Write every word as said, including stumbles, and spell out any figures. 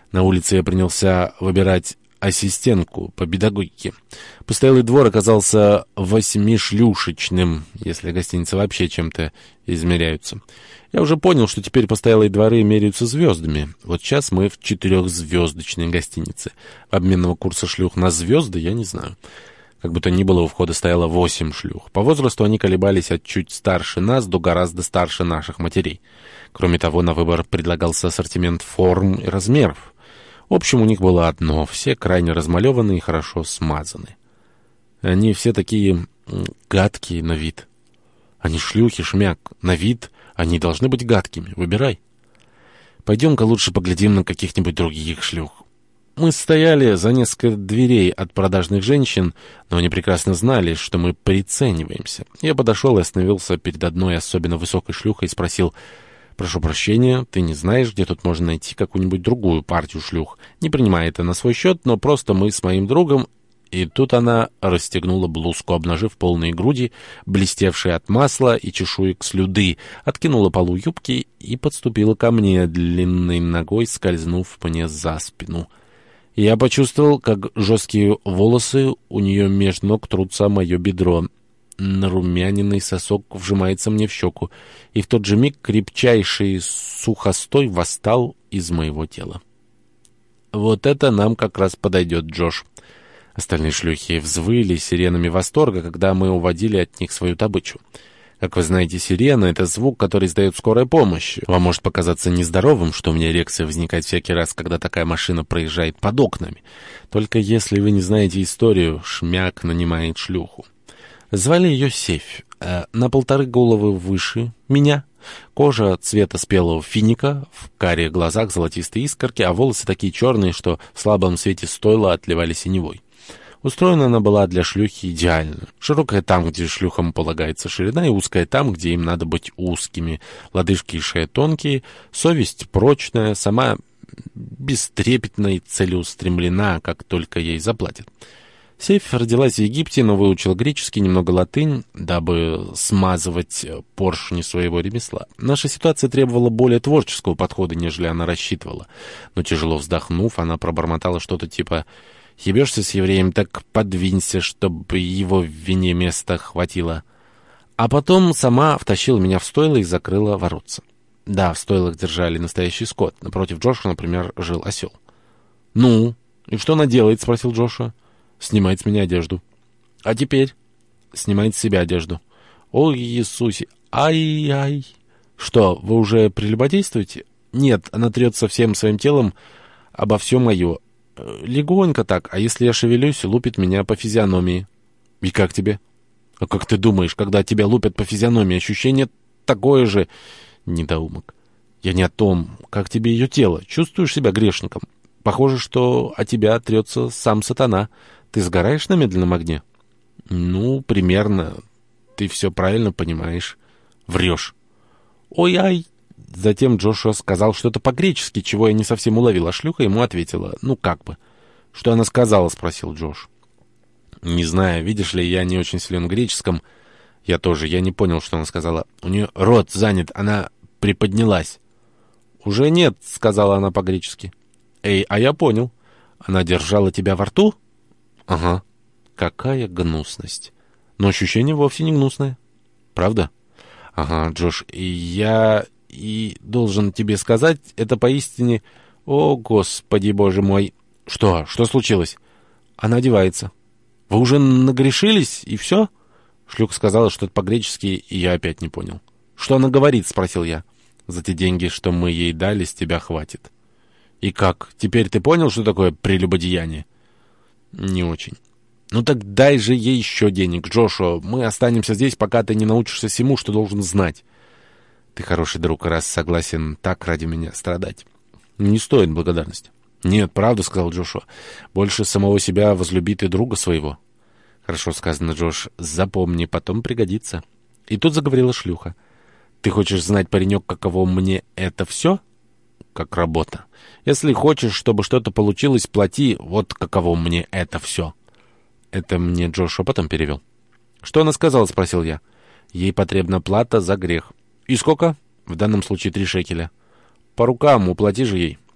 На улице я принялся выбирать ассистентку по педагогике. Постоялый двор оказался восьмишлюшечным, если гостиницы вообще чем-то измеряются. Я уже понял, что теперь постоялые дворы меряются звездами. Вот сейчас мы в четырехзвездочной гостинице. Обменного курса шлюх на звезды я не знаю. Как бы то ни было, у входа стояло восемь шлюх. По возрасту они колебались от чуть старше нас до гораздо старше наших матерей. Кроме того, на выбор предлагался ассортимент форм и размеров. В общем, у них было одно — все крайне размалеваны и хорошо смазаны. Они все такие гадкие на вид. Они шлюхи, шмяк. На вид они должны быть гадкими. Выбирай. Пойдем-ка лучше поглядим на каких-нибудь других шлюх. Мы стояли за несколько дверей от продажных женщин, но они прекрасно знали, что мы прицениваемся. Я подошел и остановился перед одной особенно высокой шлюхой и спросил: «Прошу прощения, ты не знаешь, где тут можно найти какую-нибудь другую партию шлюх? Не принимай это на свой счет, но просто мы с моим другом...» И тут она расстегнула блузку, обнажив полные груди, блестевшие от масла и чешуек слюды, откинула полу юбки и подступила ко мне, длинной ногой скользнув мне за спину. Я почувствовал, как жесткие волосы у нее меж ног трутся о мое бедро. Нарумяненный сосок вжимается мне в щеку, и в тот же миг крепчайший сухостой восстал из моего тела. «Вот это нам как раз подойдет, Джош». Остальные шлюхи взвыли сиренами восторга, когда мы уводили от них свою добычу. Как вы знаете, сирена — это звук, который издает скорая помощь. Вам может показаться нездоровым, что у меня эрекция возникает всякий раз, когда такая машина проезжает под окнами. Только если вы не знаете историю, шмяк нанимает шлюху. Звали ее Севь. На полторы головы выше меня. Кожа цвета спелого финика, в карих глазах золотистые искорки, а волосы такие черные, что в слабом свете стойла отливали синевой. Устроена она была для шлюхи идеально. Широкая там, где шлюхам полагается ширина, и узкая там, где им надо быть узкими. Лодыжки и шея тонкие, совесть прочная, сама бестрепетна и целеустремлена, как только ей заплатят. Севь родилась в Египте, но выучила греческий, немного латынь, дабы смазывать поршни своего ремесла. Наша ситуация требовала более творческого подхода, нежели она рассчитывала. Но тяжело вздохнув, она пробормотала что-то типа: «Ебешься с евреем, так подвинься, чтобы его в вине места хватило». А потом сама втащила меня в стойло и закрыла воротца. Да, в стойлах держали настоящий скот. Напротив Джоша, например, жил осел. «Ну, и что она делает?» — спросил Джоша. «Снимает с меня одежду». «А теперь?» «Снимает с себя одежду». «Ой, Иисусе! Ай-ай!» «Что, вы уже прелюбодействуете?» «Нет, она трется всем своим телом обо все мое. Легонько так, а если я шевелюсь, лупит меня по физиономии». «И как тебе?» «А как ты думаешь, когда тебя лупят по физиономии, ощущение такое же...» «Недоумок». «Я не о том. Как тебе ее тело? Чувствуешь себя грешником? Похоже, что о тебя трется сам сатана. Ты сгораешь на медленном огне?» «Ну, примерно. Ты все правильно понимаешь. Врешь». «Ой-ай!» Затем Джошуа сказал что-то по-гречески, чего я не совсем уловил, а шлюха ему ответила: «Ну, как бы». «Что она сказала?» — спросил Джош. «Не знаю. Видишь ли, я не очень силен в греческом». «Я тоже. Я не понял, что она сказала. У нее рот занят. Она приподнялась». «Уже нет», — сказала она по-гречески. «Эй, а я понял. Она держала тебя во рту?» «Ага». «Какая гнусность». «Но ощущение вовсе не гнусное». «Правда?» «Ага, Джош, и я и должен тебе сказать, это поистине... О, Господи, Боже мой!» «Что? Что случилось?» «Она одевается». «Вы уже нагрешились, и все?» Шлюха сказала что-то по-гречески, и я опять не понял. «Что она говорит?» — спросил я. «За те деньги, что мы ей дали, с тебя хватит». «И как? Теперь ты понял, что такое прелюбодеяние?» «Не очень». «Ну так дай же ей еще денег, Джошуа. Мы останемся здесь, пока ты не научишься всему, что должен знать». «Ты хороший друг, раз согласен так ради меня страдать». «Не стоит благодарности». «Нет, правда», — сказал Джошуа. «Больше самого себя возлюби ты друга своего». «Хорошо сказано, Джош. Запомни, потом пригодится». И тут заговорила шлюха. «Ты хочешь знать, паренек, каково мне это все?» «Как работа. Если хочешь, чтобы что-то получилось, плати. Вот каково мне это все». Это мне Джошуа потом перевел. «Что она сказала?» — спросил я. «Ей потребна плата за грех». «И сколько?» «В данном случае три шекеля». «По рукам, уплати же ей».